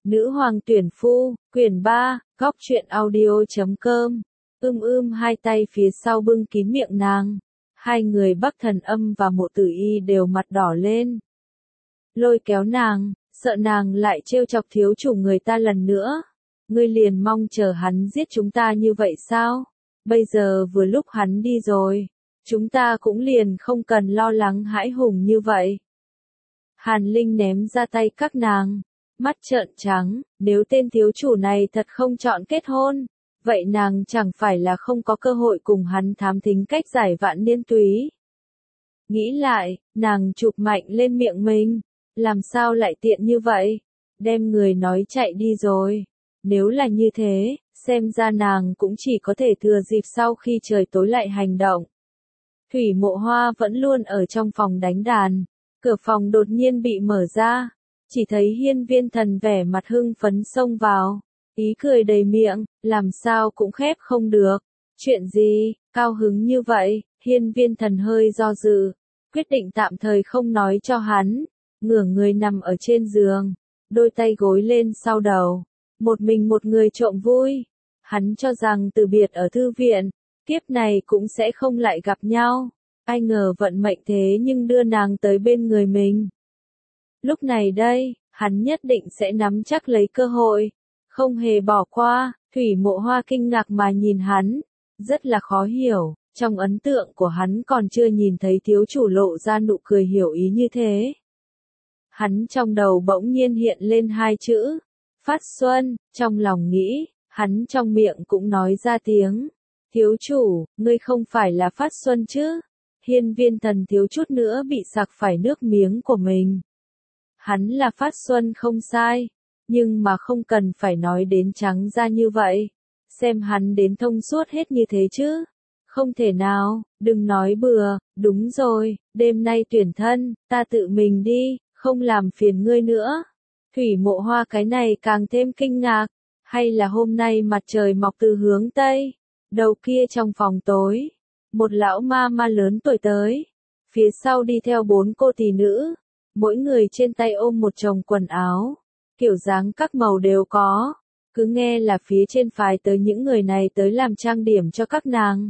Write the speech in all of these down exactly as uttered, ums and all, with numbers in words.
Nữ hoàng tuyển phu, quyển ba, góc truyện audio chấm com. Ưm ưm hai tay phía sau bưng kín miệng nàng. Hai người Bắc Thần Âm và Mộ Tử Y đều mặt đỏ lên. Lôi kéo nàng, sợ nàng lại trêu chọc thiếu chủ người ta lần nữa. Ngươi liền mong chờ hắn giết chúng ta như vậy sao? Bây giờ vừa lúc hắn đi rồi, chúng ta cũng liền không cần lo lắng hãi hùng như vậy. Hàn Linh ném ra tay các nàng, mắt trợn trắng, nếu tên thiếu chủ này thật không chọn kết hôn, vậy nàng chẳng phải là không có cơ hội cùng hắn thám thính cách giải vạn niên túy. Nghĩ lại, nàng chụp mạnh lên miệng mình, làm sao lại tiện như vậy, đem người nói chạy đi rồi. Nếu là như thế, xem ra nàng cũng chỉ có thể thừa dịp sau khi trời tối lại hành động. Thủy Mộ Hoa vẫn luôn ở trong phòng đánh đàn, cửa phòng đột nhiên bị mở ra, chỉ thấy Hiên Viên Thần vẻ mặt hưng phấn xông vào, ý cười đầy miệng, làm sao cũng khép không được. Chuyện gì, cao hứng như vậy? Hiên Viên Thần hơi do dự, quyết định tạm thời không nói cho hắn, ngửa người nằm ở trên giường, đôi tay gối lên sau đầu, một mình một người trộm vui. Hắn cho rằng từ biệt ở thư viện, kiếp này cũng sẽ không lại gặp nhau, ai ngờ vận mệnh thế nhưng đưa nàng tới bên người mình. Lúc này đây, hắn nhất định sẽ nắm chắc lấy cơ hội, không hề bỏ qua. Thủy Mộ Hoa kinh ngạc mà nhìn hắn, rất là khó hiểu, trong ấn tượng của hắn còn chưa nhìn thấy thiếu chủ lộ ra nụ cười hiểu ý như thế. Hắn trong đầu bỗng nhiên hiện lên hai chữ, Phát Xuân, trong lòng nghĩ, hắn trong miệng cũng nói ra tiếng, thiếu chủ, ngươi không phải là Phát Xuân chứ? Hiên Viên Thần thiếu chút nữa bị sặc phải nước miếng của mình. Hắn là Phát Xuân không sai, nhưng mà không cần phải nói đến trắng ra như vậy, xem hắn đến thông suốt hết như thế chứ. Không thể nào, đừng nói bừa, đúng rồi, đêm nay tuyển thân, ta tự mình đi, không làm phiền ngươi nữa. Thủy Mộ Hoa cái này càng thêm kinh ngạc, hay là hôm nay mặt trời mọc từ hướng Tây, đầu kia trong phòng tối, một lão ma ma lớn tuổi tới, phía sau đi theo bốn cô tỷ nữ, mỗi người trên tay ôm một chồng quần áo, kiểu dáng các màu đều có, cứ nghe là phía trên phái tới những người này tới làm trang điểm cho các nàng.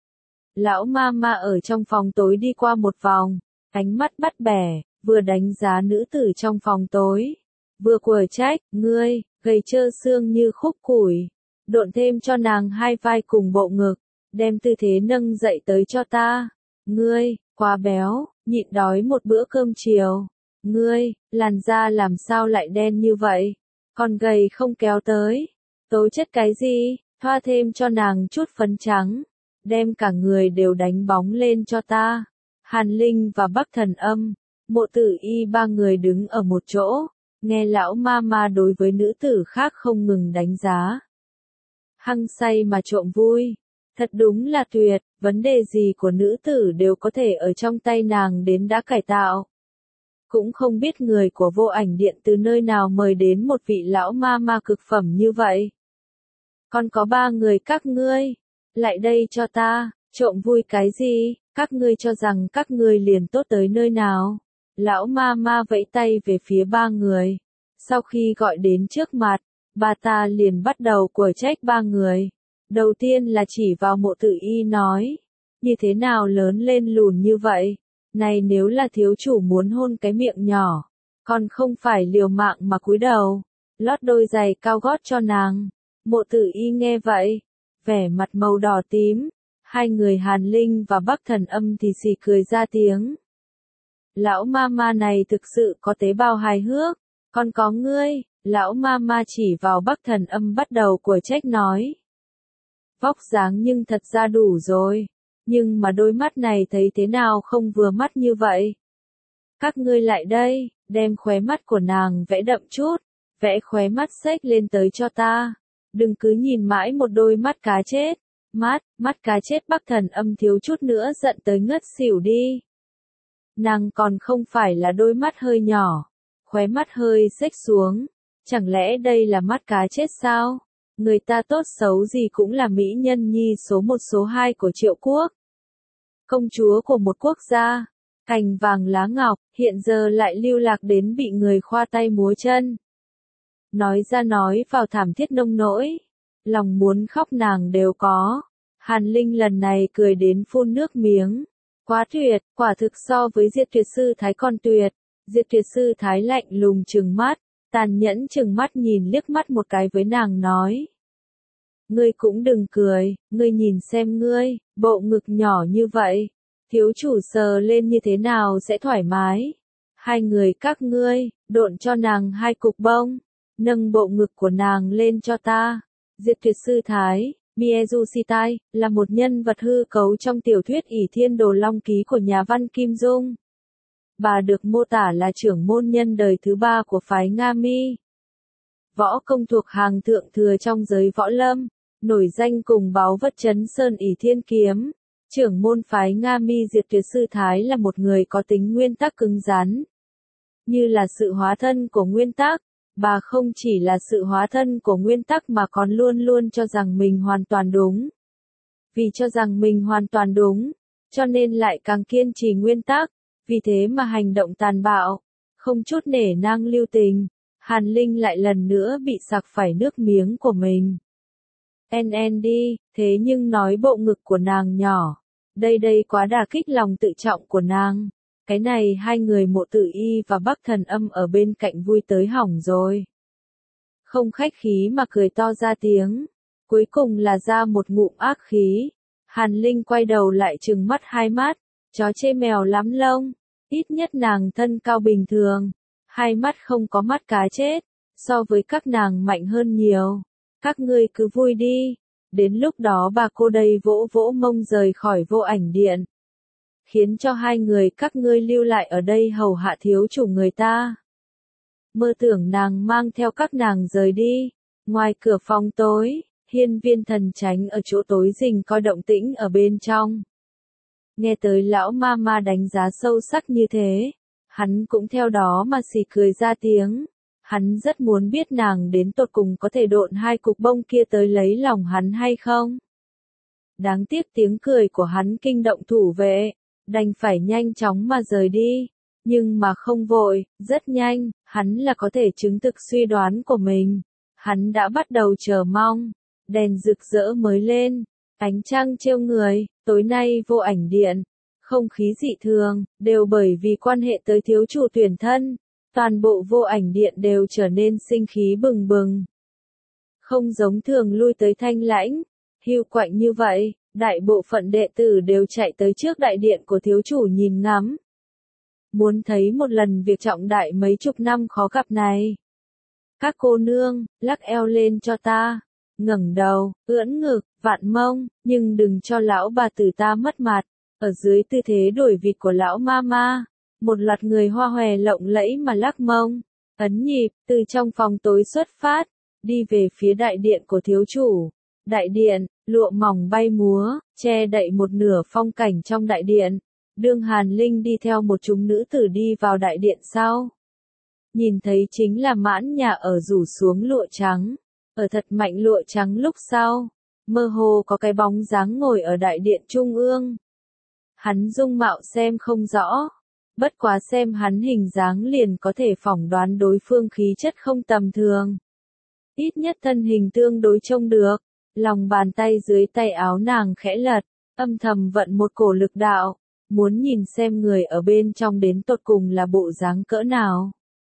Lão ma ma ở trong phòng tối đi qua một vòng, ánh mắt bắt bẻ, vừa đánh giá nữ tử trong phòng tối, vừa quở trách, ngươi, gầy trơ xương như khúc củi, độn thêm cho nàng hai vai cùng bộ ngực, đem tư thế nâng dậy tới cho ta. Ngươi, quá béo, nhịn đói một bữa cơm chiều. Ngươi, làn da làm sao lại đen như vậy, còn gầy không kéo tới, tố chất cái gì, thoa thêm cho nàng chút phấn trắng, đem cả người đều đánh bóng lên cho ta. Hàn Linh và Bắc Thần Âm, Mộ Tử Y ba người đứng ở một chỗ, nghe lão ma ma đối với nữ tử khác không ngừng đánh giá. Hăng say mà trộm vui, thật đúng là tuyệt, vấn đề gì của nữ tử đều có thể ở trong tay nàng đến đã cải tạo. Cũng không biết người của Vô Ảnh Điện từ nơi nào mời đến một vị lão ma ma cực phẩm như vậy. Còn có ba người các ngươi, lại đây cho ta, trộm vui cái gì, các ngươi cho rằng các ngươi liền tốt tới nơi nào. Lão ma ma vẫy tay về phía ba người, sau khi gọi đến trước mặt, bà ta liền bắt đầu quở trách ba người. Đầu tiên là chỉ vào Mộ Tử Y nói, như thế nào lớn lên lùn như vậy, này nếu là thiếu chủ muốn hôn cái miệng nhỏ, còn không phải liều mạng mà cúi đầu, lót đôi giày cao gót cho nàng. Mộ Tử Y nghe vậy, vẻ mặt màu đỏ tím, hai người Hàn Linh và Bắc Thần Âm thì xì cười ra tiếng. Lão ma ma này thực sự có tế bào hài hước, còn có ngươi, lão ma ma chỉ vào Bắc Thần Âm bắt đầu quở trách nói. Vóc dáng nhưng thật ra đủ rồi, nhưng mà đôi mắt này thấy thế nào không vừa mắt như vậy. Các ngươi lại đây, đem khóe mắt của nàng vẽ đậm chút, vẽ khóe mắt xếch lên tới cho ta, đừng cứ nhìn mãi một đôi mắt cá chết. Mắt, mắt cá chết. Bắc Thần Âm thiếu chút nữa giận tới ngất xỉu đi. Nàng còn không phải là đôi mắt hơi nhỏ, khóe mắt hơi xếch xuống, chẳng lẽ đây là mắt cá chết sao? Người ta tốt xấu gì cũng là mỹ nhân nhi số một số hai của Triệu Quốc. Công chúa của một quốc gia, cành vàng lá ngọc, hiện giờ lại lưu lạc đến bị người khoa tay múa chân. nói ra nói vào thảm thiết nông nỗi, lòng muốn khóc nàng đều có. Hàn Linh lần này cười đến phun nước miếng, quá tuyệt, quả thực so với Diệt Tuyệt Sư Thái còn tuyệt. Diệt Tuyệt Sư Thái lạnh lùng trừng mắt, tàn nhẫn trừng mắt nhìn liếc mắt một cái với nàng nói. Ngươi cũng đừng cười, ngươi nhìn xem ngươi, bộ ngực nhỏ như vậy, thiếu chủ sờ lên như thế nào sẽ thoải mái. Hai người các ngươi, độn cho nàng hai cục bông, nâng bộ ngực của nàng lên cho ta. Diệt Tuyệt Sư Thái, Miezusitai, là một nhân vật hư cấu trong tiểu thuyết ỷ thiên đồ long ký của nhà văn Kim Dung. Bà được mô tả là trưởng môn nhân đời thứ ba của phái Nga Mi. Võ công thuộc hàng thượng thừa trong giới võ lâm, nổi danh cùng báu vật Chấn Sơn ỷ thiên kiếm. Trưởng môn phái Nga Mi Diệt Tuyệt Sư Thái là một người có tính nguyên tắc cứng rắn. Như là sự hóa thân của nguyên tắc, bà không chỉ là sự hóa thân của nguyên tắc mà còn luôn luôn cho rằng mình hoàn toàn đúng. Vì cho rằng mình hoàn toàn đúng, cho nên lại càng kiên trì nguyên tắc, vì thế mà hành động tàn bạo, không chút nể nang lưu tình. Hàn Linh lại lần nữa bị sặc phải nước miếng của mình. En en đi, thế nhưng nói bộ ngực của nàng nhỏ, đây đây quá đả kích lòng tự trọng của nàng. Cái này hai người Mộ Tử Y và Bắc Thần Âm ở bên cạnh vui tới hỏng rồi. Không khách khí mà cười to ra tiếng, cuối cùng là ra một ngụm ác khí. Hàn Linh quay đầu lại trừng mắt hai mắt, chó chê mèo lắm lông, ít nhất nàng thân cao bình thường, hai mắt không có mắt cá chết, so với các nàng mạnh hơn nhiều. Các ngươi cứ vui đi, đến lúc đó bà cô đây vỗ vỗ mông rời khỏi Vô Ảnh Điện, khiến cho hai người các ngươi lưu lại ở đây hầu hạ thiếu chủ người ta. Mơ tưởng nàng mang theo các nàng rời đi. Ngoài cửa phòng tối, Hiên Viên Thần tránh ở chỗ tối rình coi động tĩnh ở bên trong. Nghe tới lão ma ma đánh giá sâu sắc như thế, hắn cũng theo đó mà xì cười ra tiếng. Hắn rất muốn biết nàng đến tột cùng có thể độn hai cục bông kia tới lấy lòng hắn hay không. Đáng tiếc tiếng cười của hắn kinh động thủ vệ, đành phải nhanh chóng mà rời đi. Nhưng mà không vội, rất nhanh, hắn là có thể chứng thực suy đoán của mình. Hắn đã bắt đầu chờ mong, đèn rực rỡ mới lên, ánh trăng trêu người, tối nay Vô Ảnh Điện, không khí dị thường, đều bởi vì quan hệ tới thiếu chủ tuyển thân. Toàn bộ Vô Ảnh Điện đều trở nên sinh khí bừng bừng. Không giống thường lui tới thanh lãnh, hiu quạnh như vậy, đại bộ phận đệ tử đều chạy tới trước đại điện của thiếu chủ nhìn ngắm. Muốn thấy một lần việc trọng đại mấy chục năm khó gặp này. Các cô nương, lắc eo lên cho ta, ngẩng đầu, ưỡn ngực, vạn mông, nhưng đừng cho lão bà tử ta mất mặt. Ở dưới tư thế đổi vịt của lão ma ma, một loạt người hoa hòe lộng lẫy mà lắc mông, ấn nhịp, từ trong phòng tối xuất phát, đi về phía đại điện của thiếu chủ. Đại điện, lụa mỏng bay múa, che đậy một nửa phong cảnh trong đại điện. Đương Hàn Linh đi theo một chúng nữ tử đi vào đại điện sau. Nhìn thấy chính là mãn nhà ở rủ xuống lụa trắng, ở thật mạnh lụa trắng lúc sau, mơ hồ có cái bóng dáng ngồi ở đại điện trung ương. Hắn dung mạo xem không rõ, bất quá xem hắn hình dáng liền có thể phỏng đoán đối phương khí chất không tầm thường. Ít nhất thân hình tương đối trông được, lòng bàn tay dưới tay áo nàng khẽ lật, âm thầm vận một cổ lực đạo, muốn nhìn xem người ở bên trong đến tột cùng là bộ dáng cỡ nào.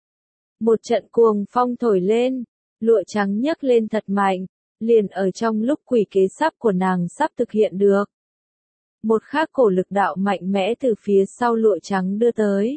Một trận cuồng phong thổi lên, lụa trắng nhấc lên thật mạnh, liền ở trong lúc quỷ kế sắp của nàng sắp thực hiện được. Một khác cổ lực đạo mạnh mẽ từ phía sau lụa trắng đưa tới.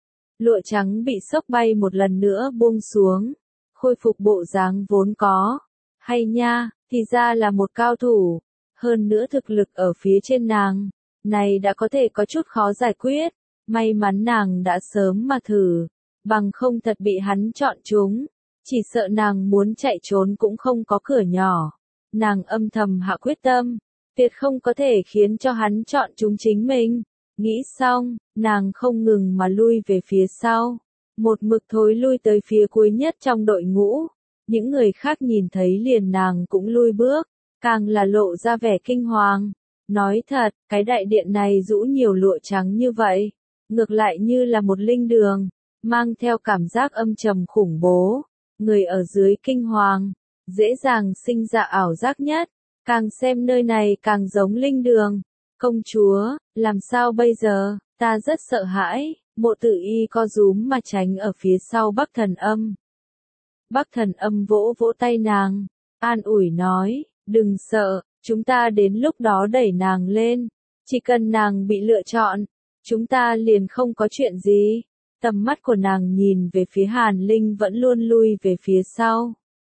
Lụa trắng bị sốc bay một lần nữa buông xuống, khôi phục bộ dáng vốn có. Hay nha, thì ra là một cao thủ, hơn nữa thực lực ở phía trên nàng, này đã có thể có chút khó giải quyết, may mắn nàng đã sớm mà thử, bằng không thật bị hắn chọn chúng, chỉ sợ nàng muốn chạy trốn cũng không có cửa nhỏ. Nàng âm thầm hạ quyết tâm, tuyệt không có thể khiến cho hắn chọn chúng chính mình. Nghĩ xong, nàng không ngừng mà lui về phía sau, một mực thối lui tới phía cuối nhất trong đội ngũ. Những người khác nhìn thấy liền nàng cũng lui bước, càng là lộ ra vẻ kinh hoàng. Nói thật, cái đại điện này rũ nhiều lụa trắng như vậy, ngược lại như là một linh đường, mang theo cảm giác âm trầm khủng bố. người ở dưới kinh hoàng, dễ dàng sinh ra ảo giác nhất, càng xem nơi này càng giống linh đường. Công chúa, làm sao bây giờ, ta rất sợ hãi, Mộ Tử Y co rúm mà tránh ở phía sau Bắc Thần Âm. Bắc Thần Âm vỗ vỗ tay nàng, an ủi nói, đừng sợ, chúng ta đến lúc đó đẩy nàng lên, chỉ cần nàng bị lựa chọn, chúng ta liền không có chuyện gì. Tầm mắt của nàng nhìn về phía Hàn Linh vẫn luôn lui về phía sau.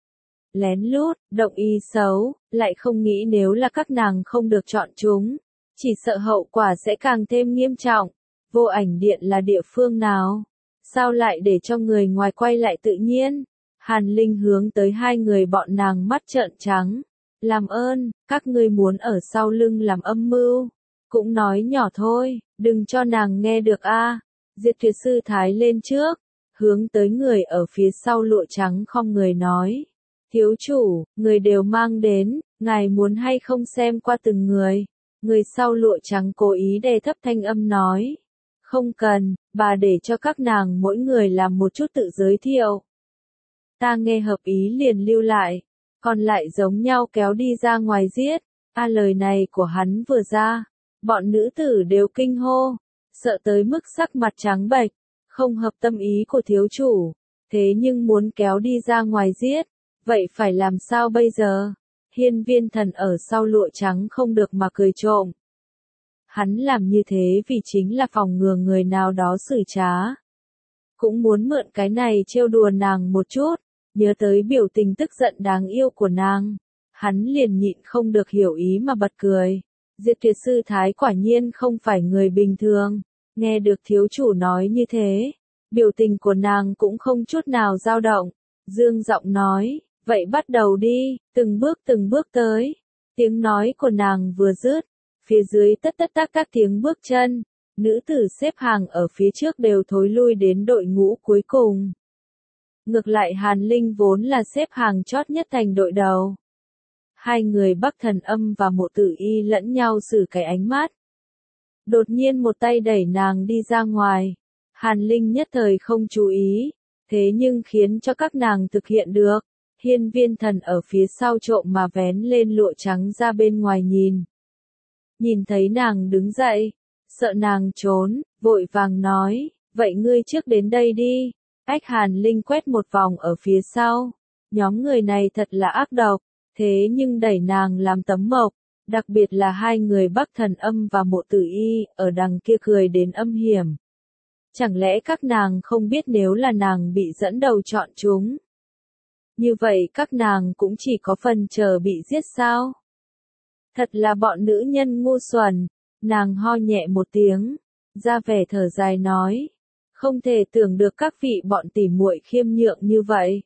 Lén lút, động ý xấu, lại không nghĩ nếu là các nàng không được chọn chúng, chỉ sợ hậu quả sẽ càng thêm nghiêm trọng. Vô Ảnh Điện là địa phương nào? Sao lại để cho người ngoài quay lại tự nhiên? Hàn Linh hướng tới hai người bọn nàng mắt trợn trắng. Làm ơn, các ngươi muốn ở sau lưng làm âm mưu. Cũng nói nhỏ thôi, đừng cho nàng nghe được a. Diệt Tuyệt Sư Thái lên trước, hướng tới người ở phía sau lụa trắng không người nói. Thiếu chủ, người đều mang đến, ngài muốn hay không xem qua từng người. Người sau lụa trắng cố ý đè thấp thanh âm nói. Không cần, bà để cho các nàng mỗi người làm một chút tự giới thiệu. Ta nghe hợp ý liền lưu lại, còn lại giống nhau kéo đi ra ngoài giết. A lời này của hắn vừa ra, bọn nữ tử đều kinh hô, sợ tới mức sắc mặt trắng bệch, không hợp tâm ý của thiếu chủ, thế nhưng muốn kéo đi ra ngoài giết, vậy phải làm sao bây giờ? Hiên Viên Thần ở sau lụa trắng không được mà cười trộm. Hắn làm như thế vì chính là phòng ngừa người nào đó xử trá. Cũng muốn mượn cái này trêu đùa nàng một chút, nhớ tới biểu tình tức giận đáng yêu của nàng. Hắn liền nhịn không được hiểu ý mà bật cười. Diệt Tuyệt Sư Thái quả nhiên không phải người bình thường. Nghe được thiếu chủ nói như thế, biểu tình của nàng cũng không chút nào dao động. Dương giọng nói, vậy bắt đầu đi, từng bước từng bước tới. Tiếng nói của nàng vừa dứt, phía dưới tất tất tác các tiếng bước chân, nữ tử xếp hàng ở phía trước đều thối lui đến đội ngũ cuối cùng. Ngược lại Hàn Linh vốn là xếp hàng chót nhất thành đội đầu. Hai người Bắc Thần Âm và Mộ Tử Y lẫn nhau xử cái ánh mắt. Đột nhiên một tay đẩy nàng đi ra ngoài. Hàn Linh nhất thời không chú ý, thế nhưng khiến cho các nàng thực hiện được. Hiên Viên Thần ở phía sau trộm mà vén lên lụa trắng ra bên ngoài nhìn. Nhìn thấy nàng đứng dậy, sợ nàng trốn, vội vàng nói, vậy ngươi trước đến đây đi. Ách Hàn Linh quét một vòng ở phía sau. Nhóm người này thật là ác độc, thế nhưng đẩy nàng làm tấm mộc. Đặc biệt là hai người Bắc Thần Âm và Mộ Tử Y, ở đằng kia cười đến âm hiểm. Chẳng lẽ các nàng không biết nếu là nàng bị dẫn đầu chọn chúng? Như vậy các nàng cũng chỉ có phần chờ bị giết sao? Thật là bọn nữ nhân ngu xuẩn. Nàng ho nhẹ một tiếng, ra vẻ thở dài nói. Không thể tưởng được các vị bọn tỉ muội khiêm nhượng như vậy.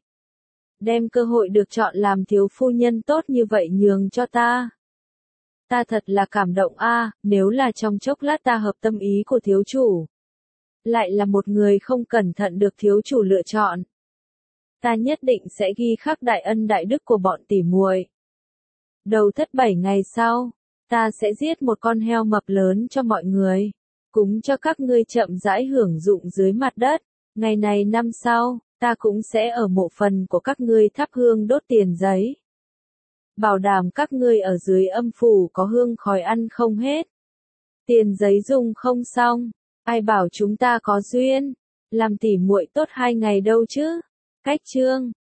Đem cơ hội được chọn làm thiếu phu nhân tốt như vậy nhường cho ta. Ta thật là cảm động a, nếu là trong chốc lát ta hợp tâm ý của thiếu chủ. Lại là một người không cẩn thận được thiếu chủ lựa chọn. Ta nhất định sẽ ghi khắc đại ân đại đức của bọn tỉ muội. Đầu thất bảy ngày sau, ta sẽ giết một con heo mập lớn cho mọi người, cúng cho các ngươi chậm rãi hưởng dụng dưới mặt đất. Ngày này năm sau, ta cũng sẽ ở mộ phần của các ngươi thắp hương đốt tiền giấy. Bảo đảm các ngươi ở dưới âm phủ có hương khói ăn không hết. Tiền giấy dùng không xong, ai bảo chúng ta có duyên, làm tỉ muội tốt hai ngày đâu chứ. Cách chương